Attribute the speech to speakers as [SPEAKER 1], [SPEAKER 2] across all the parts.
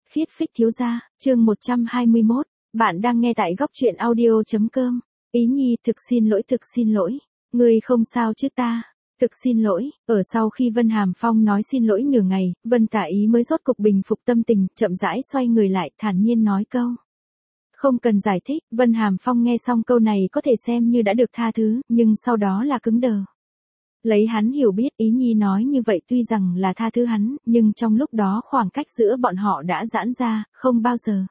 [SPEAKER 1] Khiết phích thiếu gia, chương 121, bạn đang nghe tại góc truyện audio.com. Ý Nhi, thực xin lỗi. Ngươi không sao chứ ta? Thực xin lỗi. Ở sau khi Vân Hàm Phong nói xin lỗi nửa ngày, Vân Tả Ý mới rốt cục bình phục tâm tình, chậm rãi xoay người lại, thản nhiên nói câu. Không cần giải thích. Vân Hàm Phong nghe xong câu này có thể xem như đã được tha thứ, nhưng sau đó là cứng đờ. Lấy hắn hiểu biết, Ý Nhi nói như vậy tuy rằng là tha thứ hắn, nhưng trong lúc đó khoảng cách giữa bọn họ đã giãn ra, không bao giờ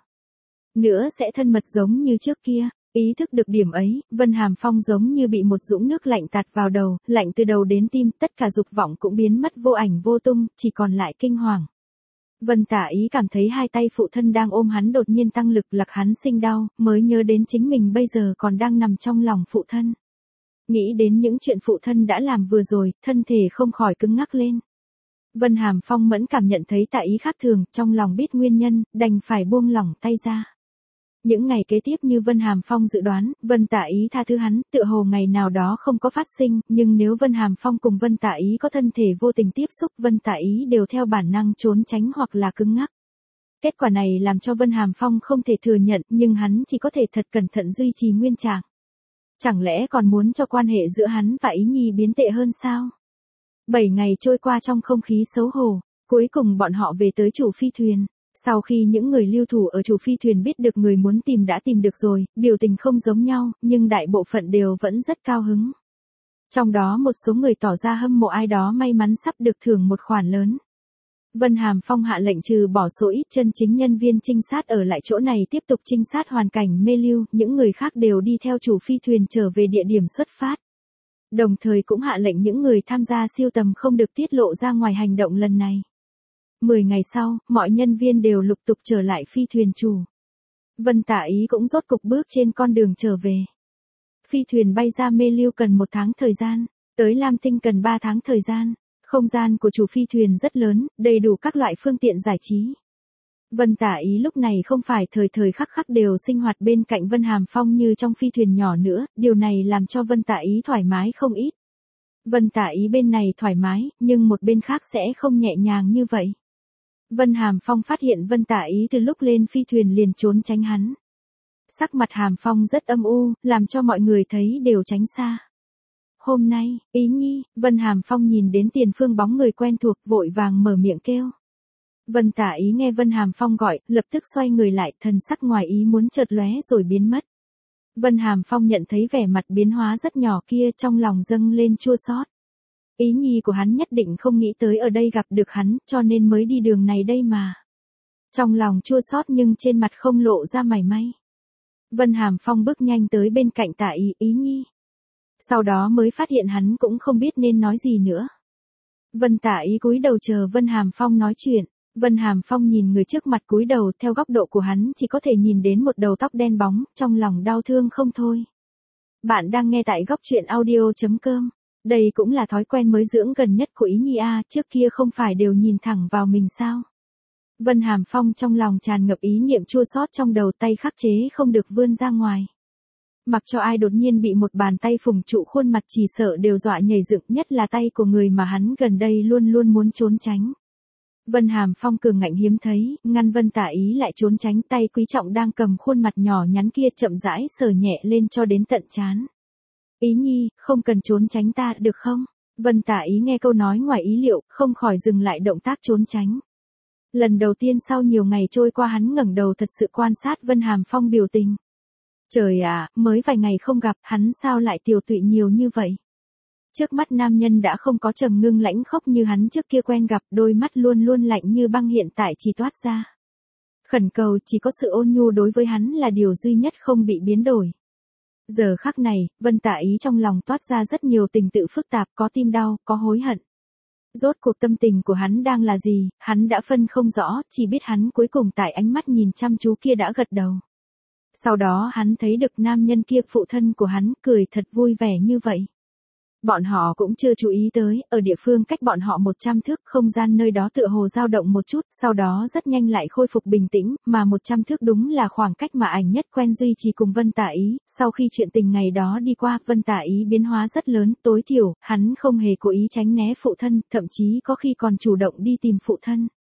[SPEAKER 1] nữa sẽ thân mật giống như trước kia. Ý thức được điểm ấy, Vân Hàm Phong giống như bị một dũng nước lạnh tạt vào đầu, lạnh từ đầu đến tim, tất cả dục vọng cũng biến mất vô ảnh vô tung, chỉ còn lại kinh hoàng. Vân Tả Ý cảm thấy hai tay phụ thân đang ôm hắn đột nhiên tăng lực, lạc hắn sinh đau, mới nhớ đến chính mình bây giờ còn đang nằm trong lòng phụ thân. Nghĩ đến những chuyện phụ thân đã làm vừa rồi, thân thể không khỏi cứng ngắc lên. Vân Hàm Phong mẫn cảm nhận thấy Tả Ý khác thường, trong lòng biết nguyên nhân, đành phải buông lỏng tay ra. Những ngày kế tiếp như Vân Hàm Phong dự đoán, Vân Tả Ý tha thứ hắn, tựa hồ ngày nào đó không có phát sinh, nhưng nếu Vân Hàm Phong cùng Vân Tả Ý có thân thể vô tình tiếp xúc, Vân Tả Ý đều theo bản năng trốn tránh hoặc là cứng ngắc. Kết quả này làm cho Vân Hàm Phong không thể thừa nhận, nhưng hắn chỉ có thể thật cẩn thận duy trì nguyên trạng. Chẳng lẽ còn muốn cho quan hệ giữa hắn và Ý Nhi biến tệ hơn sao? 7 ngày trôi qua trong không khí xấu hổ, cuối cùng bọn họ về tới chủ phi thuyền. Sau khi những người lưu thủ ở chủ phi thuyền biết được người muốn tìm đã tìm được rồi, biểu tình không giống nhau, nhưng đại bộ phận đều vẫn rất cao hứng. Trong đó một số người tỏ ra hâm mộ ai đó may mắn sắp được thưởng một khoản lớn. Vân Hàm Phong hạ lệnh trừ bỏ số ít chân chính nhân viên trinh sát ở lại chỗ này tiếp tục trinh sát hoàn cảnh mê lưu, những người khác đều đi theo chủ phi thuyền trở về địa điểm xuất phát. Đồng thời cũng hạ lệnh những người tham gia siêu tầm không được tiết lộ ra ngoài hành động lần này. 10 ngày sau, mọi nhân viên đều lục tục trở lại phi thuyền chủ. Vân Tả Ý cũng rốt cục bước trên con đường trở về. Phi thuyền bay ra mê lưu cần 1 tháng thời gian, tới Lam Tinh cần 3 tháng thời gian. Không gian của chủ phi thuyền rất lớn, đầy đủ các loại phương tiện giải trí. Vân Tả Ý lúc này không phải thời thời khắc khắc đều sinh hoạt bên cạnh Vân Hàm Phong như trong phi thuyền nhỏ nữa, điều này làm cho Vân Tả Ý thoải mái không ít. Vân Tả Ý bên này thoải mái, nhưng một bên khác sẽ không nhẹ nhàng như vậy. Vân Hàm Phong phát hiện Vân Tả Ý từ lúc lên phi thuyền liền trốn tránh hắn. Sắc mặt Hàm Phong rất âm u, làm cho mọi người thấy đều tránh xa. Hôm nay, Ý Nhi, Vân Hàm Phong nhìn đến tiền phương bóng người quen thuộc, vội vàng mở miệng kêu. Vân Tả Ý nghe Vân Hàm Phong gọi, lập tức xoay người lại, thần sắc ngoài ý muốn chợt lóe rồi biến mất. Vân Hàm Phong nhận thấy vẻ mặt biến hóa rất nhỏ kia, trong lòng dâng lên chua xót. Ý Nhi của hắn nhất định không nghĩ tới ở đây gặp được hắn, cho nên mới đi đường này đây mà. Trong lòng chua xót nhưng trên mặt không lộ ra mảy may. Vân Hàm Phong bước nhanh tới bên cạnh Tả Ý, Ý Nhi. Sau đó mới phát hiện hắn cũng không biết nên nói gì nữa. Vân Tả Ý cúi đầu chờ Vân Hàm Phong nói chuyện. Vân Hàm Phong nhìn người trước mặt cúi đầu, theo góc độ của hắn chỉ có thể nhìn đến một đầu tóc đen bóng, trong lòng đau thương không thôi. Bạn đang nghe tại góc truyện audio.com. Đây cũng là thói quen mới dưỡng gần nhất của Ý Nhi a, trước kia không phải đều nhìn thẳng vào mình sao? Vân Hàm Phong trong lòng tràn ngập ý niệm chua xót, trong đầu tay khắc chế không được vươn ra ngoài. Mặc cho ai đột nhiên bị một bàn tay phùng trụ khuôn mặt chỉ sợ đều dọa nhảy dựng, nhất là tay của người mà hắn gần đây luôn luôn muốn trốn tránh. Vân Hàm Phong cường ngạnh hiếm thấy, ngăn Vân Tả Ý lại trốn tránh, tay quý trọng đang cầm khuôn mặt nhỏ nhắn kia chậm rãi sờ nhẹ lên cho đến tận trán. Ý Nhi, không cần trốn tránh ta, được không? Vân Tả Ý nghe câu nói ngoài ý liệu, không khỏi dừng lại động tác trốn tránh. Lần đầu tiên sau nhiều ngày trôi qua hắn ngẩng đầu thật sự quan sát Vân Hàm Phong biểu tình. Trời ạ, mới vài ngày không gặp, hắn sao lại tiều tụy nhiều như vậy? Trước mắt nam nhân đã không có trầm ngưng lãnh khốc như hắn trước kia quen gặp, đôi mắt luôn luôn lạnh như băng hiện tại chỉ toát ra. Khẩn cầu, chỉ có sự ôn nhu đối với hắn là điều duy nhất không bị biến đổi. Giờ khắc này, Vân Tả Ý trong lòng toát ra rất nhiều tình tự phức tạp, có tim đau, có hối hận. Rốt cuộc tâm tình của hắn đang là gì, hắn đã phân không rõ, chỉ biết hắn cuối cùng tại ánh mắt nhìn chăm chú kia đã gật đầu. Sau đó hắn thấy được nam nhân kia, phụ thân của hắn, cười thật vui vẻ như vậy. Bọn họ cũng chưa chú ý tới, ở địa phương cách bọn họ 100 thước, không gian nơi đó tựa hồ dao động một chút, sau đó rất nhanh lại khôi phục bình tĩnh, mà 100 thước đúng là khoảng cách mà ảnh nhất quen duy trì cùng Vân Tả Ý. Sau khi chuyện tình ngày đó đi qua, Vân Tả Ý biến hóa rất lớn, tối thiểu, hắn không hề cố ý tránh né phụ thân, thậm chí có khi còn chủ động đi tìm phụ thân.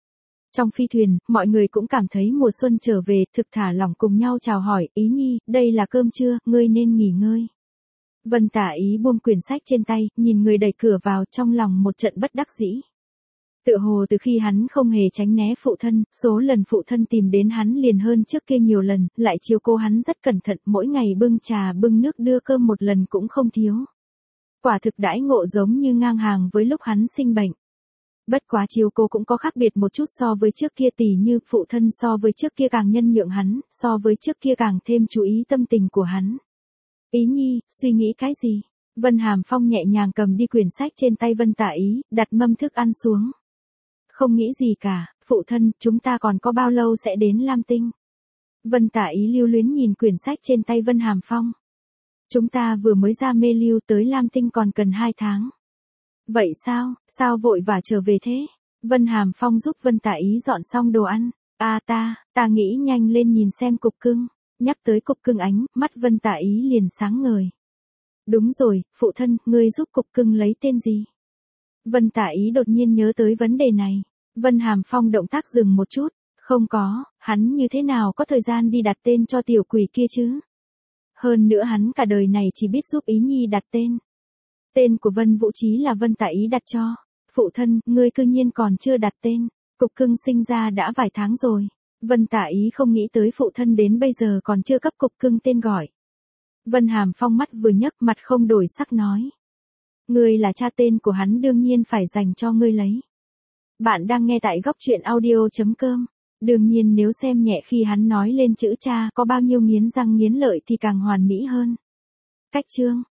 [SPEAKER 1] Trong phi thuyền, mọi người cũng cảm thấy mùa xuân trở về, thực thả lỏng cùng nhau chào hỏi, Ý Nhi, đây là cơm trưa, ngươi nên nghỉ ngơi. Vân Tả Ý buông quyển sách trên tay, nhìn người đẩy cửa vào, trong lòng một trận bất đắc dĩ. Tựa hồ từ khi hắn không hề tránh né phụ thân, số lần phụ thân tìm đến hắn liền hơn trước kia nhiều lần, lại chiếu cố hắn rất cẩn thận, mỗi ngày bưng trà bưng nước đưa cơm một lần cũng không thiếu. Quả thực đãi ngộ giống như ngang hàng với lúc hắn sinh bệnh. Bất quá chiếu cố cũng có khác biệt một chút so với trước kia, tỉ như phụ thân so với trước kia càng nhân nhượng hắn, so với trước kia càng thêm chú ý tâm tình của hắn. Ý Nhi, suy nghĩ cái gì? Vân Hàm Phong nhẹ nhàng cầm đi quyển sách trên tay Vân Tả Ý, đặt mâm thức ăn xuống. Không nghĩ gì cả, phụ thân, chúng ta còn có bao lâu sẽ đến Lam Tinh? Vân Tả Ý lưu luyến nhìn quyển sách trên tay Vân Hàm Phong. Chúng ta vừa mới ra mê lưu tới Lam Tinh còn cần 2 tháng. Vậy sao vội vã trở về thế? Vân Hàm Phong giúp Vân Tả Ý dọn xong đồ ăn. Ta nghĩ nhanh lên nhìn xem cục cưng. Nhắc tới cục cưng mắt Vân Tả Ý liền sáng ngời. Đúng rồi, phụ thân, ngươi giúp cục cưng lấy tên gì? Vân Tả Ý đột nhiên nhớ tới vấn đề này. Vân Hàm Phong động tác dừng một chút. Không có, hắn như thế nào có thời gian đi đặt tên cho tiểu quỷ kia chứ? Hơn nữa hắn cả đời này chỉ biết giúp Ý Nhi đặt tên. Tên của Vân Vũ Trí là Vân Tả Ý đặt cho. Phụ thân, ngươi cư nhiên còn chưa đặt tên. Cục cưng sinh ra đã vài tháng rồi. Vân Tả Ý không nghĩ tới phụ thân đến bây giờ còn chưa cấp cục cưng tên gọi. Vân Hàm Phong mắt vừa nhấc, mặt không đổi sắc nói. Ngươi là cha, tên của hắn đương nhiên phải dành cho ngươi lấy. Bạn đang nghe tại góc truyện audio.com. Đương nhiên nếu xem nhẹ khi hắn nói lên chữ cha có bao nhiêu nghiến răng nghiến lợi thì càng hoàn mỹ hơn. Cách chương.